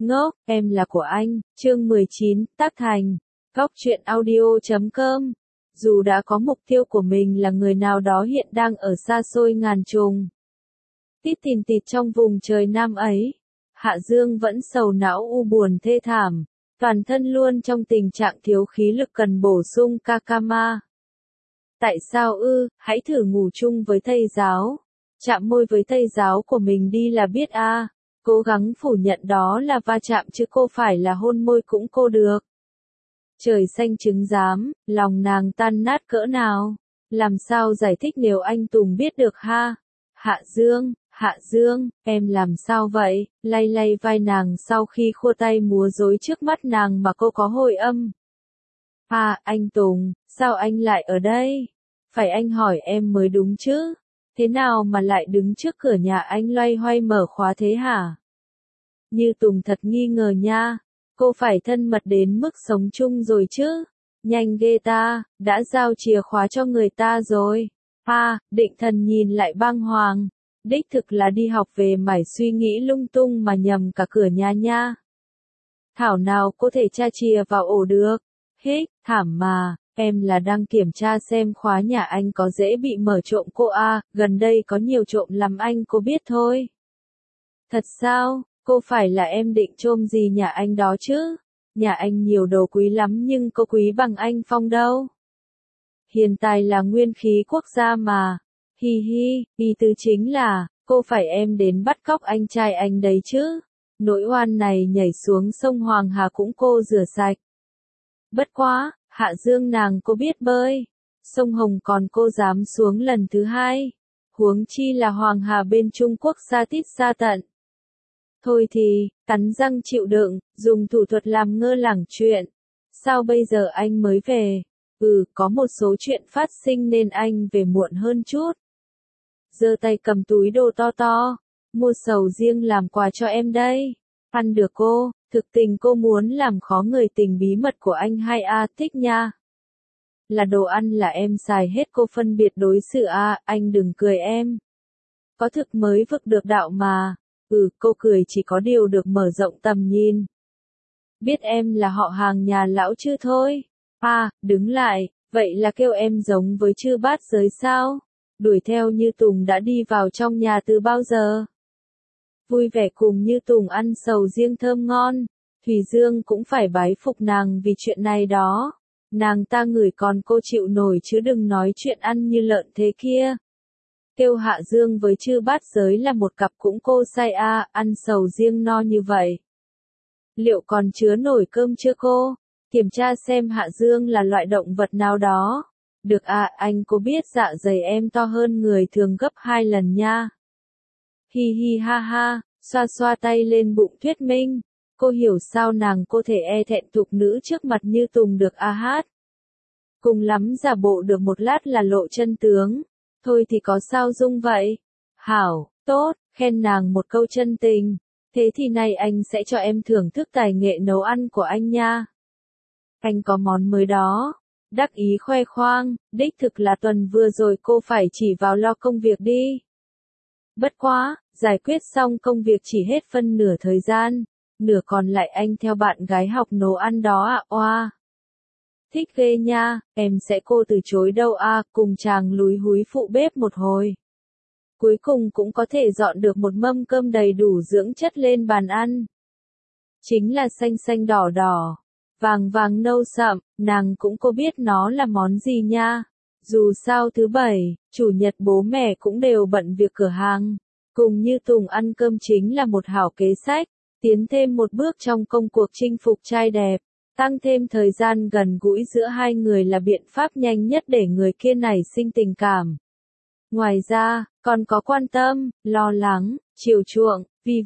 Ngốc, em là của anh, chương 19, tác thành. Góc truyện audio.com. Dù đã có mục tiêu của mình là người nào đó hiện đang ở xa xôi ngàn trùng tít tìn tịt trong vùng trời Nam ấy, Hạ Dương vẫn sầu não u buồn thê thảm, toàn thân luôn trong tình trạng thiếu khí lực cần bổ sung Kakama. Tại sao ư, hãy thử ngủ chung với thầy giáo, chạm môi với thầy giáo của mình đi là biết a. Cố gắng phủ nhận đó là va chạm chứ cô phải là hôn môi cũng cô được. Trời xanh trứng giám, lòng nàng tan nát cỡ nào. Làm sao giải thích nếu anh Tùng biết được ha? Hạ Dương, em làm sao vậy? Lay lay vai nàng sau khi khua tay múa rối trước mắt nàng mà cô có hồi âm. À, anh Tùng, sao anh lại ở đây? Phải anh hỏi em mới đúng chứ? Thế nào mà lại đứng trước cửa nhà anh loay hoay mở khóa thế hả? Như Tùng thật nghi ngờ nha. Cô phải thân mật đến mức sống chung rồi chứ? Nhanh ghê ta, đã giao chìa khóa cho người ta rồi. À, Định Thần nhìn lại băng hoàng. Đích thực là đi học về mải suy nghĩ lung tung mà nhầm cả cửa nhà nha. Thảo nào có thể tra chìa vào ổ được. Hích, thảm mà, em là đang kiểm tra xem khóa nhà anh có dễ bị mở trộm cô à, gần đây có nhiều trộm lắm anh cô biết thôi. Thật sao? Cô phải là em định trộm gì nhà anh đó chứ? Nhà anh nhiều đồ quý lắm nhưng có quý bằng anh Phong đâu. Hiện tại là nguyên khí quốc gia mà. Hi hi, ý tứ chính là, cô phải em đến bắt cóc anh trai anh đấy chứ. Nỗi oan này nhảy xuống sông Hoàng Hà cũng cô rửa sạch. Bất quá, Hạ Dương nàng cô biết bơi. Sông Hồng còn cô dám xuống lần thứ hai. Huống chi là Hoàng Hà bên Trung Quốc xa tít xa tận. Thôi thì, cắn răng chịu đựng, dùng thủ thuật làm ngơ lảng chuyện. Sao bây giờ anh mới về? Có một số chuyện phát sinh nên anh về muộn hơn chút. Giơ tay cầm túi đồ to to, mua sầu riêng làm quà cho em đây. Ăn được cô, thực tình cô muốn làm khó người tình bí mật của anh hay thích nha. Là đồ ăn là em xài hết cô phân biệt đối xử anh đừng cười em. Có thực mới vực được đạo mà. Cô cười chỉ có điều được mở rộng tầm nhìn. Biết em là họ hàng nhà lão chứ thôi. Đứng lại, vậy là kêu em giống với chư bát giới sao? Đuổi theo Như Tùng đã đi vào trong nhà từ bao giờ? Vui vẻ cùng Như Tùng ăn sầu riêng thơm ngon, Thùy Dương cũng phải bái phục nàng vì chuyện này đó. Nàng ta ngửi còn cô chịu nổi chứ đừng nói chuyện ăn như lợn thế kia. Kêu Hạ Dương với chư bát giới là một cặp cũng cô say ăn sầu riêng no như vậy. Liệu còn chứa nổi cơm chưa cô? Kiểm tra xem Hạ Dương là loại động vật nào đó. Được anh có biết dạ dày em to hơn người thường gấp 2 lần nha. Hi hi ha ha, xoa xoa tay lên bụng thuyết minh. Cô hiểu sao nàng cô thể thẹn thục nữ trước mặt Như Tùng được hát. Cùng lắm giả bộ được một lát là lộ chân tướng. Thôi thì có sao dung vậy? Hảo, tốt, khen nàng một câu chân tình. Thế thì nay anh sẽ cho em thưởng thức tài nghệ nấu ăn của anh nha. Anh có món mới đó. Đắc ý khoe khoang, đích thực là tuần vừa rồi cô phải chỉ vào lo công việc đi. Bất quá, giải quyết xong công việc chỉ hết phân nửa thời gian, nửa còn lại anh theo bạn gái học nấu ăn đó oa. Thích ghê nha, em sẽ cô từ chối đâu cùng chàng lúi húi phụ bếp một hồi. Cuối cùng cũng có thể dọn được một mâm cơm đầy đủ dưỡng chất lên bàn ăn. Chính là xanh xanh đỏ đỏ, vàng vàng nâu sậm, nàng cũng có biết nó là món gì nha. Dù sao thứ bảy, chủ nhật bố mẹ cũng đều bận việc cửa hàng. Cùng Như Tùng ăn cơm chính là một hảo kế sách, tiến thêm một bước trong công cuộc chinh phục trai đẹp. Tăng thêm thời gian gần gũi giữa hai người là biện pháp nhanh nhất để người kia nảy sinh tình cảm. Ngoài ra, còn có quan tâm, lo lắng, chiều chuộng,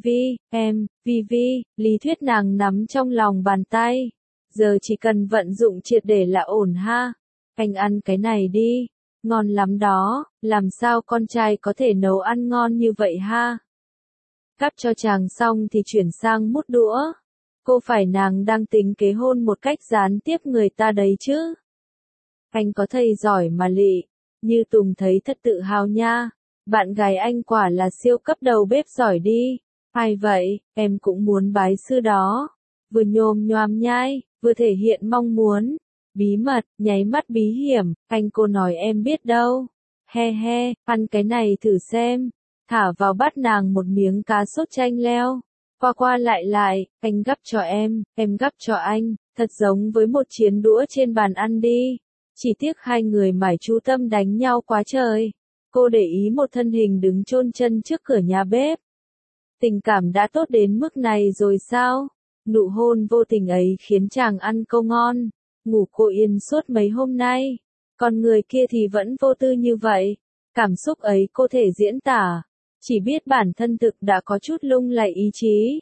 Vivi, lý thuyết nàng nắm trong lòng bàn tay. Giờ chỉ cần vận dụng triệt để là ổn ha. Anh ăn cái này đi, ngon lắm đó, làm sao con trai có thể nấu ăn ngon như vậy ha. Cắp cho chàng xong thì chuyển sang mút đũa. Cô phải nàng đang tính kế hôn một cách gián tiếp người ta đấy chứ. Anh có thầy giỏi mà lị. Như Tùng thấy thật tự hào nha. Bạn gái anh quả là siêu cấp đầu bếp giỏi đi. Ai vậy, em cũng muốn bái sư đó. Vừa nhồm nhoàm nhai, vừa thể hiện mong muốn. Bí mật, nháy mắt bí hiểm, anh cô nói em biết đâu. He he, ăn cái này thử xem. Thả vào bát nàng một miếng cá sốt chanh leo. Qua qua lại lại, anh gắp cho em gắp cho anh, thật giống với một chiến đũa trên bàn ăn đi. Chỉ tiếc hai người mải chú tâm đánh nhau quá trời. Cô để ý một thân hình đứng chôn chân trước cửa nhà bếp. Tình cảm đã tốt đến mức này rồi sao? Nụ hôn vô tình ấy khiến chàng ăn câu ngon, ngủ cô yên suốt mấy hôm nay. Còn người kia thì vẫn vô tư như vậy. Cảm xúc ấy cô thể diễn tả, chỉ biết bản thân thực đã có chút lung lay ý chí.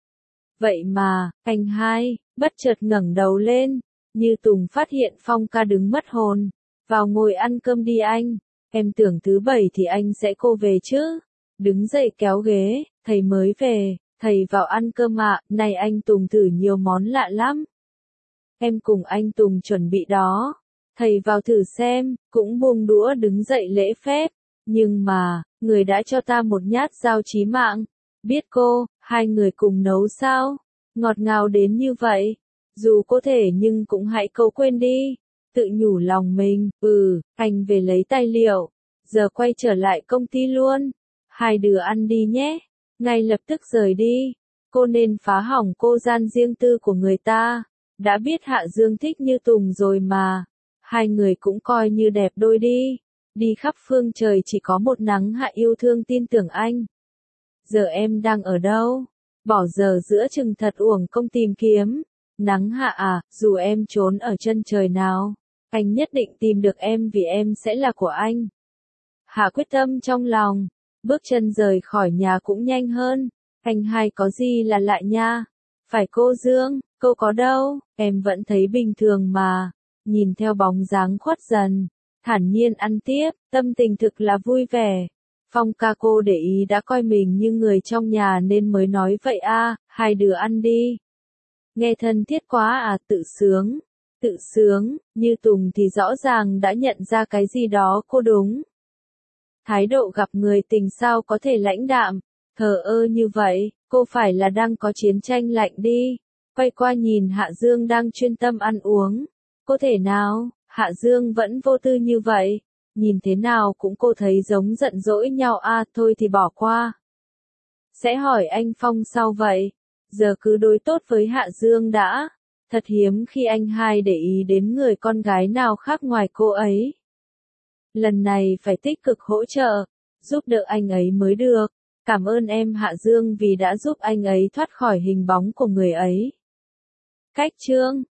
Vậy mà, anh hai, bất chợt ngẩng đầu lên, Như Tùng phát hiện Phong ca đứng mất hồn. Vào ngồi ăn cơm đi anh, em tưởng thứ bảy thì anh sẽ cô về chứ. Đứng dậy kéo ghế, thầy mới về, thầy vào ăn cơm ạ, này anh Tùng thử nhiều món lạ lắm. Em cùng anh Tùng chuẩn bị đó. Thầy vào thử xem, cũng buông đũa đứng dậy lễ phép. Nhưng mà, người đã cho ta một nhát dao chí mạng. Biết cô, hai người cùng nấu sao? Ngọt ngào đến như vậy. Dù có thể nhưng cũng hãy câu quên đi. Tự nhủ lòng mình, anh về lấy tài liệu. Giờ quay trở lại công ty luôn. Hai đứa ăn đi nhé. Ngay lập tức rời đi. Cô nên phá hỏng cô gian riêng tư của người ta. Đã biết Hạ Dương thích Như Tùng rồi mà. Hai người cũng coi như đẹp đôi đi. Đi khắp phương trời chỉ có một nắng hạ yêu thương tin tưởng anh. Giờ em đang ở đâu? Bỏ giờ giữa chừng thật uổng công tìm kiếm. Nắng hạ à, dù em trốn ở chân trời nào, anh nhất định tìm được em vì em sẽ là của anh. Hạ quyết tâm trong lòng, bước chân rời khỏi nhà cũng nhanh hơn. Anh hai có gì là lạ nha? Phải cô Dương, cô có đâu, em vẫn thấy bình thường mà. Nhìn theo bóng dáng khuất dần, thản nhiên ăn tiếp, tâm tình thực là vui vẻ. Phong ca cô để ý đã coi mình như người trong nhà nên mới nói vậy à, hai đứa ăn đi. Nghe thân thiết quá à, tự sướng, Như Tùng thì rõ ràng đã nhận ra cái gì đó cô đúng. Thái độ gặp người tình sao có thể lãnh đạm, thờ ơ như vậy, cô phải là đang có chiến tranh lạnh đi. Quay qua nhìn Hạ Dương đang chuyên tâm ăn uống. Có thể nào, Hạ Dương vẫn vô tư như vậy, nhìn thế nào cũng cô thấy giống giận dỗi nhau à, thôi thì bỏ qua. Sẽ hỏi anh Phong sau vậy, giờ cứ đối tốt với Hạ Dương đã. Thật hiếm khi anh hai để ý đến người con gái nào khác ngoài cô ấy. Lần này phải tích cực hỗ trợ, giúp đỡ anh ấy mới được. Cảm ơn em Hạ Dương vì đã giúp anh ấy thoát khỏi hình bóng của người ấy. Cách chương